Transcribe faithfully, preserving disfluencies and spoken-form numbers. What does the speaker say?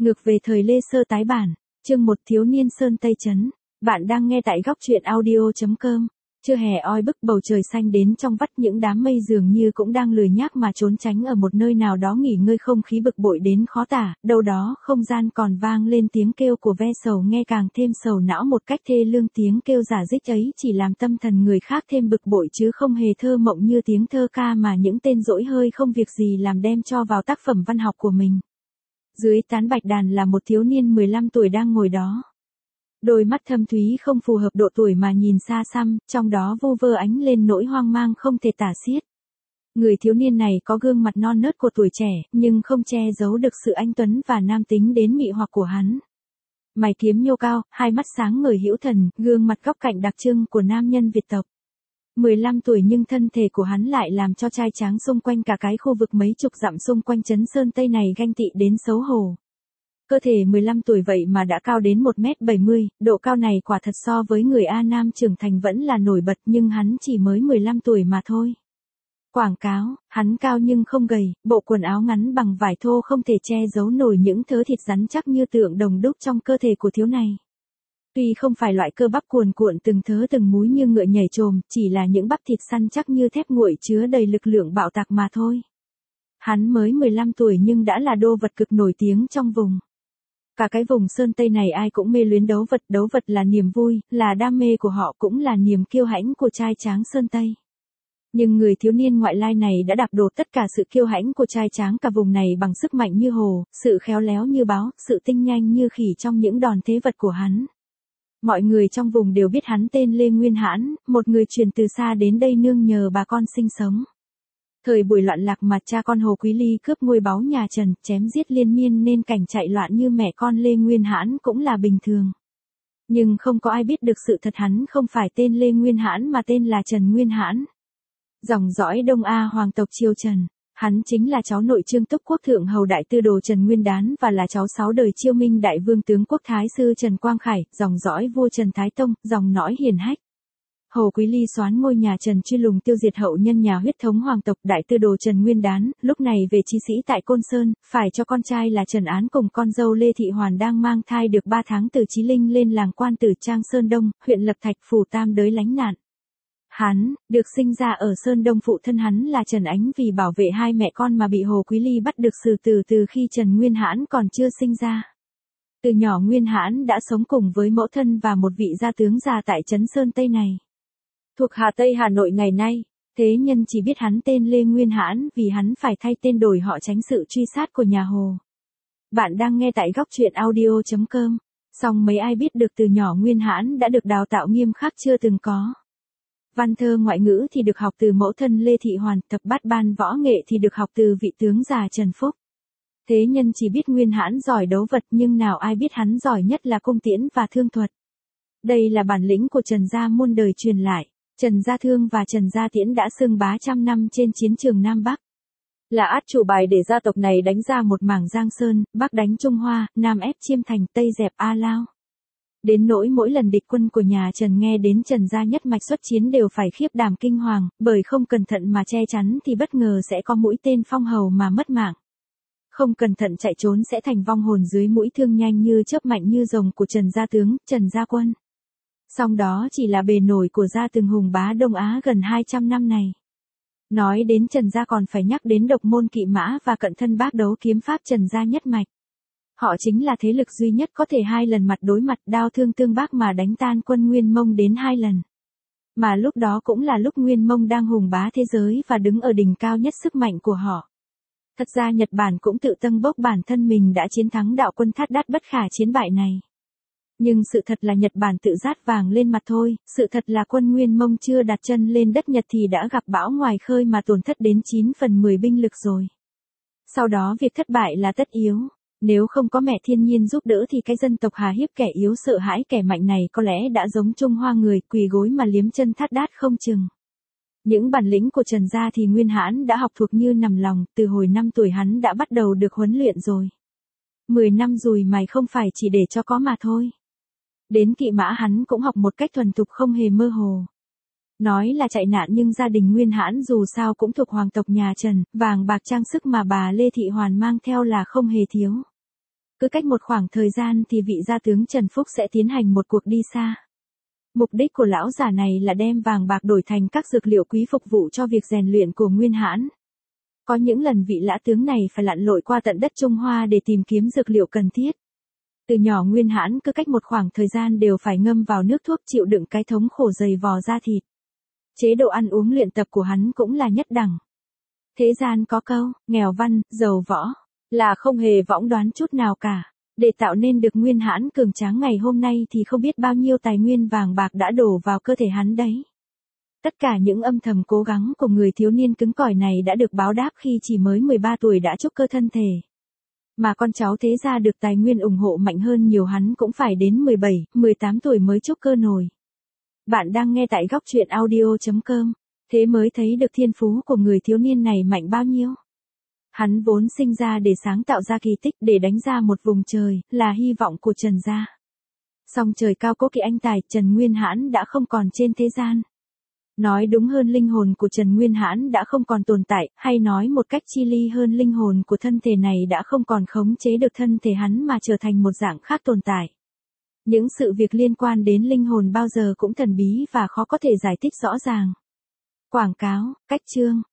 Ngược về thời Lê Sơ tái bản, chương một Thiếu niên Sơn Tây Trấn. Bạn đang nghe tại góc truyện audio.com. Chưa hè oi bức bầu trời xanh đến trong vắt, những đám mây dường như cũng đang lười nhác mà trốn tránh ở một nơi nào đó nghỉ ngơi, không khí bực bội đến khó tả, đâu đó không gian còn vang lên tiếng kêu của ve sầu nghe càng thêm sầu não một cách thê lương. Tiếng kêu giả dích ấy chỉ làm tâm thần người khác thêm bực bội chứ không hề thơ mộng như tiếng thơ ca mà những tên dỗi hơi không việc gì làm đem cho vào tác phẩm văn học của mình. Dưới tán bạch đàn là một thiếu niên mười lăm tuổi đang ngồi đó. Đôi mắt thâm thúy không phù hợp độ tuổi mà nhìn xa xăm, trong đó vô vơ ánh lên nỗi hoang mang không thể tả xiết. Người thiếu niên này có gương mặt non nớt của tuổi trẻ, nhưng không che giấu được sự anh tuấn và nam tính đến mị hoặc của hắn. Mày kiếm nhô cao, hai mắt sáng ngời hữu thần, gương mặt góc cạnh đặc trưng của nam nhân Việt tộc. mười lăm tuổi nhưng thân thể của hắn lại làm cho trai tráng xung quanh cả cái khu vực mấy chục dặm xung quanh trấn Sơn Tây này ganh tị đến xấu hổ. Cơ thể mười lăm tuổi vậy mà đã cao đến một mét bảy mươi, độ cao này quả thật so với người A Nam trưởng thành vẫn là nổi bật, nhưng hắn chỉ mới mười lăm tuổi mà thôi. Quảng cáo, hắn cao nhưng không gầy, bộ quần áo ngắn bằng vải thô không thể che giấu nổi những thớ thịt rắn chắc như tượng đồng đúc trong cơ thể của thiếu này. Tuy không phải loại cơ bắp cuồn cuộn từng thớ từng múi như ngựa nhảy chồm, chỉ là những bắp thịt săn chắc như thép nguội chứa đầy lực lượng bạo tạc mà thôi. Hắn mới mười lăm tuổi nhưng đã là đô vật cực nổi tiếng trong vùng. Cả cái vùng Sơn Tây này ai cũng mê luyến đấu vật, đấu vật là niềm vui, là đam mê của họ, cũng là niềm kiêu hãnh của trai tráng Sơn Tây. Nhưng người thiếu niên ngoại lai này đã đạp đổ tất cả sự kiêu hãnh của trai tráng cả vùng này bằng sức mạnh như hồ, sự khéo léo như báo, sự tinh nhanh như khỉ trong những đòn thế vật của hắn. Mọi người trong vùng đều biết hắn tên Lê Nguyên Hãn, một người truyền từ xa đến đây nương nhờ bà con sinh sống. Thời buổi loạn lạc mà cha con Hồ Quý Ly cướp ngôi báu nhà Trần, chém giết liên miên nên cảnh chạy loạn như mẹ con Lê Nguyên Hãn cũng là bình thường. Nhưng không có ai biết được sự thật, hắn không phải tên Lê Nguyên Hãn mà tên là Trần Nguyên Hãn. Dòng dõi Đông A hoàng tộc Triều Trần. Hắn chính là cháu nội Trương Túc Quốc thượng hầu đại tư đồ Trần Nguyên Đán và là cháu sáu đời Chiêu Minh đại vương tướng quốc thái sư Trần Quang Khải, dòng dõi vua Trần Thái Tông, dòng nõi hiền hách. Hồ Quý Ly soán ngôi nhà Trần truy lùng tiêu diệt hậu nhân nhà huyết thống hoàng tộc đại tư đồ Trần Nguyên Đán, lúc này về chí sĩ tại Côn Sơn, phải cho con trai là Trần Án cùng con dâu Lê Thị Hoàn đang mang thai được ba tháng từ Chí Linh lên làng Quan Tử Trang Sơn Đông, huyện Lập Thạch phủ Tam Đới lánh nạn. Hắn, được sinh ra ở Sơn Đông, phụ thân hắn là Trần Ánh vì bảo vệ hai mẹ con mà bị Hồ Quý Ly bắt được xử tử từ khi Trần Nguyên Hãn còn chưa sinh ra. Từ nhỏ Nguyên Hãn đã sống cùng với mẫu thân và một vị gia tướng già tại trấn Sơn Tây này. Thuộc Hà Tây Hà Nội ngày nay, thế nhân chỉ biết hắn tên Lê Nguyên Hãn vì hắn phải thay tên đổi họ tránh sự truy sát của nhà Hồ. Bạn đang nghe tại góc truyện audio.com. Song mấy ai biết được từ nhỏ Nguyên Hãn đã được đào tạo nghiêm khắc chưa từng có. Văn thơ ngoại ngữ thì được học từ mẫu thân Lê Thị Hoàn, thập bát ban võ nghệ thì được học từ vị tướng già Trần Phúc. Thế nhân chỉ biết Nguyên Hãn giỏi đấu vật nhưng nào ai biết hắn giỏi nhất là cung tiễn và thương thuật. Đây là bản lĩnh của Trần gia muôn đời truyền lại. Trần Gia Thương và Trần Gia Tiễn đã xưng bá trăm năm trên chiến trường Nam Bắc. Là át chủ bài để gia tộc này đánh ra một mảng Giang Sơn, Bắc đánh Trung Hoa, Nam ép Chiêm Thành, Tây dẹp A Lao. Đến nỗi mỗi lần địch quân của nhà Trần nghe đến Trần gia nhất mạch xuất chiến đều phải khiếp đảm kinh hoàng, bởi không cẩn thận mà che chắn thì bất ngờ sẽ có mũi tên phong hầu mà mất mạng. Không cẩn thận chạy trốn sẽ thành vong hồn dưới mũi thương nhanh như chớp mạnh như rồng của Trần Gia Tướng, Trần Gia Quân. Song đó chỉ là bề nổi của gia từng hùng bá Đông Á gần hai trăm năm này. Nói đến Trần gia còn phải nhắc đến độc môn kỵ mã và cận thân bác đấu kiếm pháp Trần gia nhất mạch. Họ chính là thế lực duy nhất có thể hai lần mặt đối mặt đao thương tương bác mà đánh tan quân Nguyên Mông đến hai lần. Mà lúc đó cũng là lúc Nguyên Mông đang hùng bá thế giới và đứng ở đỉnh cao nhất sức mạnh của họ. Thật ra Nhật Bản cũng tự tâng bốc bản thân mình đã chiến thắng đạo quân Thát Đát bất khả chiến bại này. Nhưng sự thật là Nhật Bản tự rát vàng lên mặt thôi, sự thật là quân Nguyên Mông chưa đặt chân lên đất Nhật thì đã gặp bão ngoài khơi mà tổn thất đến chín phần mười binh lực rồi. Sau đó việc thất bại là tất yếu, nếu không có mẹ thiên nhiên giúp đỡ thì cái dân tộc hà hiếp kẻ yếu sợ hãi kẻ mạnh này có lẽ đã giống Trung Hoa người quỳ gối mà liếm chân Thát Đát không chừng. Những bản lĩnh của Trần gia thì Nguyên Hãn đã học thuộc như nằm lòng, từ hồi năm tuổi hắn đã bắt đầu được huấn luyện rồi. Mười năm rồi mày không phải chỉ để cho có mà thôi. Đến kỵ mã hắn cũng học một cách thuần thục không hề mơ hồ. Nói là chạy nạn nhưng gia đình Nguyên Hãn dù sao cũng thuộc hoàng tộc nhà Trần, vàng bạc trang sức mà bà Lê Thị Hoàn mang theo là không hề thiếu. Cứ cách một khoảng thời gian thì vị gia tướng Trần Phúc sẽ tiến hành một cuộc đi xa. Mục đích của lão già này là đem vàng bạc đổi thành các dược liệu quý phục vụ cho việc rèn luyện của Nguyên Hãn. Có những lần vị lã tướng này phải lặn lội qua tận đất Trung Hoa để tìm kiếm dược liệu cần thiết. Từ nhỏ Nguyên Hãn cứ cách một khoảng thời gian đều phải ngâm vào nước thuốc chịu đựng cái thống khổ dày vò da thịt. Chế độ ăn uống luyện tập của hắn cũng là nhất đẳng. Thế gian có câu, nghèo văn, giàu võ, là không hề võng đoán chút nào cả. Để tạo nên được Nguyên Hãn cường tráng ngày hôm nay thì không biết bao nhiêu tài nguyên vàng bạc đã đổ vào cơ thể hắn đấy. Tất cả những âm thầm cố gắng của người thiếu niên cứng cỏi này đã được báo đáp khi chỉ mới mười ba tuổi đã trúc cơ thân thể. Mà con cháu thế gia được tài nguyên ủng hộ mạnh hơn nhiều hắn cũng phải đến mười bảy, mười tám tuổi mới trúc cơ nổi. Bạn đang nghe tại góc truyện audio chấm com, thế mới thấy được thiên phú của người thiếu niên này mạnh bao nhiêu. Hắn vốn sinh ra để sáng tạo ra kỳ tích, để đánh ra một vùng trời, là hy vọng của Trần gia. Song trời cao cố kỵ anh tài, Trần Nguyên Hãn đã không còn trên thế gian. Nói đúng hơn linh hồn của Trần Nguyên Hãn đã không còn tồn tại, hay nói một cách chi ly hơn linh hồn của thân thể này đã không còn khống chế được thân thể hắn mà trở thành một dạng khác tồn tại. Những sự việc liên quan đến linh hồn bao giờ cũng thần bí và khó có thể giải thích rõ ràng. Quảng cáo, cách chương,